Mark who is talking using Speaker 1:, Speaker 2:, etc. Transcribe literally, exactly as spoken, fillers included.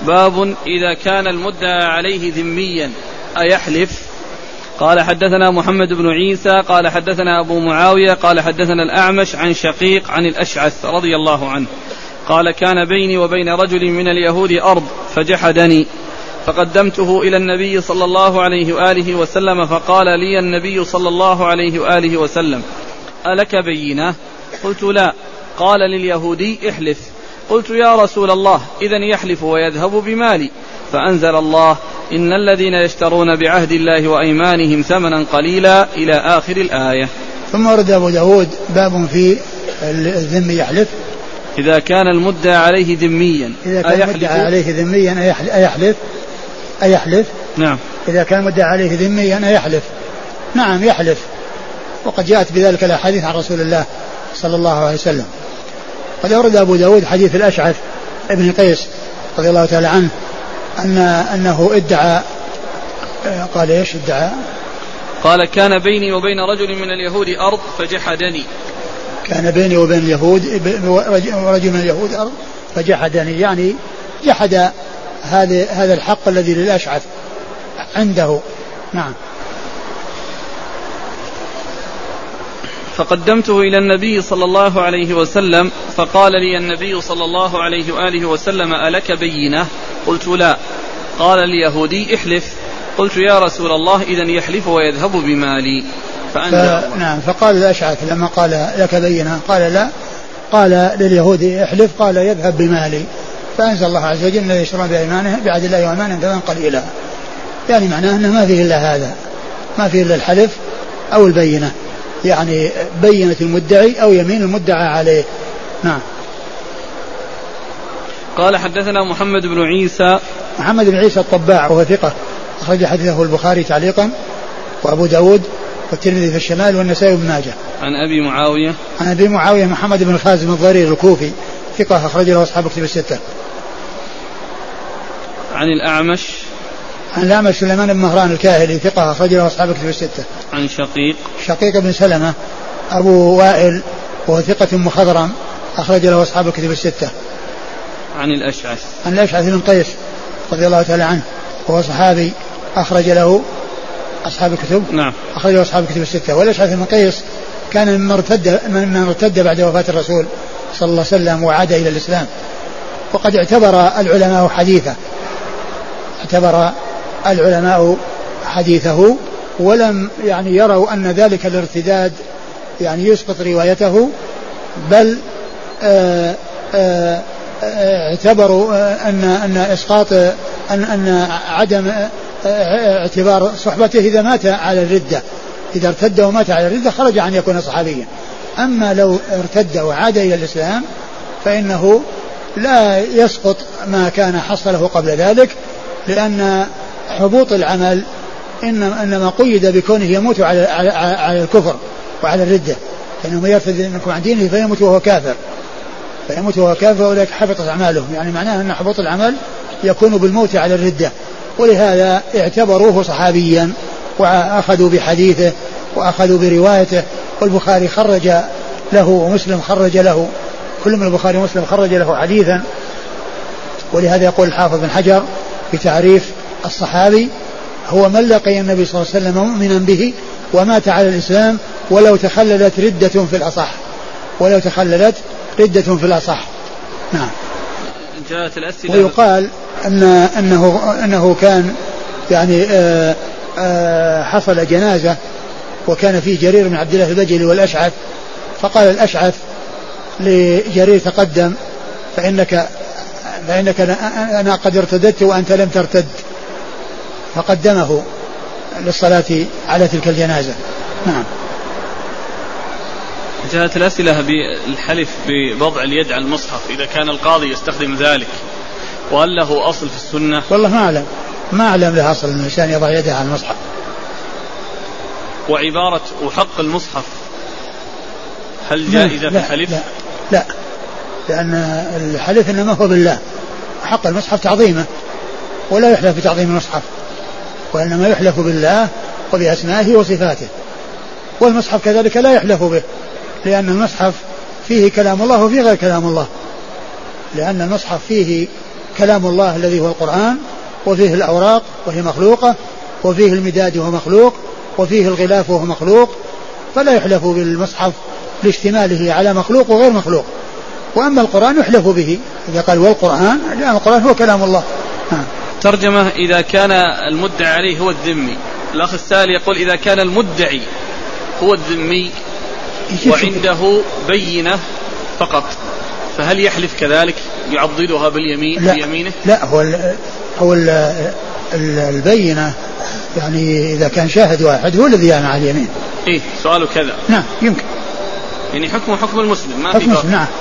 Speaker 1: باب إذا كان المدعى عليه ذميا أيحلف؟ قال حدثنا محمد بن عيسى قال حدثنا أبو معاوية قال حدثنا الأعمش عن شقيق عن الأشعث رضي الله عنه قال كان بيني وبين رجل من اليهود أرض فجحدني فقدمته إلى النبي صلى الله عليه وآله وسلم فقال لي النبي صلى الله عليه وآله وسلم ألك بينة؟ قلت لا. قال لليهودي احلف. قلت يا رسول الله إذن يحلف ويذهب بمالي. فأنزل الله إن الذين يشترون بعهد الله وأيمانهم ثمنا قليلا إلى آخر الآية.
Speaker 2: ثم ورد أبو داود باب في الذم يحلف
Speaker 1: إذا كان المدعى عليه ذميا
Speaker 2: إذا كان المدعى عليه ذميا أيحلف أيحلف
Speaker 1: نعم.
Speaker 2: إذا كان المدعى عليه ذميا أيحلف نعم يحلف، وقد جاءت بذلك الأحاديث عن رسول الله صلى الله عليه وسلم. قد أورد أبو داود حديث الأشعث ابن قيس رضي الله تعالى عنه أن أنه ادعى قال إيش ادعى
Speaker 1: قال كان بيني وبين رجل من اليهود أرض فجحدني.
Speaker 2: كان بيني وبين اليهود رجل من اليهود أرض فجحدني، يعني جحد هذا هذا الحق الذي للأشعث عنده. نعم.
Speaker 1: فقدمته إلى النبي صلى الله عليه وسلم فقال لي النبي صلى الله عليه وآله وسلم ألك بينة؟ قلت لا. قال اليهودي احلف. قلت يا رسول الله إذن يحلف ويذهب بمالي.
Speaker 2: ف... نعم. فقال الأشعث لما قال لك بينة قال لا، قال لليهودي احلف قال يذهب بمالي. فأنزل الله عز وجل الذين يشترون بأيمانهم بعهد الله وأيمانهم ثمنا قليلا، يعني معناه أنه ما فيه إلا هذا، ما فيه إلا الحلف أو البينة، يعني بينة المدعي أو يمين المدعى عليه. نعم.
Speaker 1: قال حدثنا محمد بن عيسى
Speaker 2: محمد بن عيسى الطباع وهو ثقة أخرج حديثه البخاري تعليقا وأبو داود والترمذي في الشمال والنسائي بن ماجه.
Speaker 1: عن أبي معاوية
Speaker 2: عن أبي معاوية محمد بن خازم الضرير الكوفي ثقة أخرج له أصحاب كتب الستة.
Speaker 1: عن الأعمش
Speaker 2: عن الأعمش سليمان بن مهران الكاهلي ثقة أخرج له أصحاب كتب الستة.
Speaker 1: عن شقيق
Speaker 2: شقيق بن سلمة أبو وائل وهو ثقة مخضرم أخرج له أصحاب الكتب الستة.
Speaker 1: عن الأشعث
Speaker 2: عن الأشعث بن قيس رضي الله تعالى عنه وهو صحابي أخرج له أصحاب الكتب.
Speaker 1: نعم.
Speaker 2: أخرج له أصحاب الكتب الستة. والأشعث بن قيس كان من ارتد من ارتد بعد وفاة الرسول صلى الله عليه وسلم وعاد إلى الإسلام، وقد اعتبر العلماء حديثه اعتبر العلماء حديثه ولم يعني يروا أن ذلك الارتداد يعني يسقط روايته، بل آآ آآ اعتبروا أن أن إسقاط أن أن عدم اعتبار صحبته إذا مات على الردة، إذا ارتد ومات على الردة خرج عن يكون صحابيا. أما لو ارتد وعاد إلى الإسلام فإنه لا يسقط ما كان حصله قبل ذلك، لأن حبوط العمل إنما قيد بكونه يموت على على الكفر وعلى الردة، فإنه من يرتد منكم عن دينه فيموت وهو كافر فيموت وهو كافر أولئك حبطت أعمالهم، يعني معناه أن حبوط العمل يكون بالموت على الردة، ولهذا اعتبروه صحابيا وأخذوا بحديثه وأخذوا بروايته. والبخاري خرج له ومسلم خرج له، كل من البخاري ومسلم خرج له حديثا. ولهذا يقول الحافظ بن حجر في تعريف الصحابي هو من لقي النبي صلى الله عليه وسلم مؤمنا به ومات على الإسلام ولو تخللت ردة في الأصح ولو تخللت ردة في الأصح. نعم.
Speaker 1: جاءت الأسئلة.
Speaker 2: ويقال أن أنه أنه كان يعني آآ آآ حصل جنازة وكان فيه جرير بن عبد الله البجلي والأشعث، فقال الأشعث لجرير تقدم فإنك فإنك أنا قد ارتدت وأنت لم ترتد، فقدمه للصلاة على تلك الجنازة. نعم.
Speaker 1: جاءت الأسئلة بالحلف بوضع اليد على المصحف إذا كان القاضي يستخدم ذلك، وهل له أصل في السنة؟
Speaker 2: والله ما أعلم ما أعلم له أصل أن الإنسان يضع يده على المصحف.
Speaker 1: وعبارة وحق المصحف هل جائزة في الحلف؟
Speaker 2: لا, لا لأن الحلف إنما هو بالله، حق المصحف تعظيمه ولا يحلف بتعظيم المصحف، وإنما يحلف بالله وبأسمائه وصفاته. والمصحف كذلك لا يحلف به، لأن المصحف فيه كلام الله وفيه غير كلام الله، لأن المصحف فيه كلام الله الذي هو القرآن، وفيه الأوراق وهي مخلوقة، وفيه المداد وهو مخلوق، وفيه الغلاف وهو مخلوق، فلا يحلف بالمصحف لاشتماله على مخلوق وغير مخلوق. وأما القرآن يحلف به إذا قال والقرآن، لأن القرآن هو كلام الله. ها.
Speaker 1: ترجمة: إذا كان المدعي عليه هو الذمي. الأخ السائل يقول: إذا كان المدعي هو الذمي وعنده بينة فقط، فهل يحلف كذلك يعضدها باليمين
Speaker 2: لا
Speaker 1: بيمينه؟
Speaker 2: لا، هو ال هو ال ال البينة يعني إذا كان شاهد واحد هو الذي يعمل على اليمين.
Speaker 1: إيه سؤاله كذا.
Speaker 2: نعم يمكن.
Speaker 1: يعني حكمه حكم المسلم ما
Speaker 2: حكم
Speaker 1: في
Speaker 2: المسلم. نعم.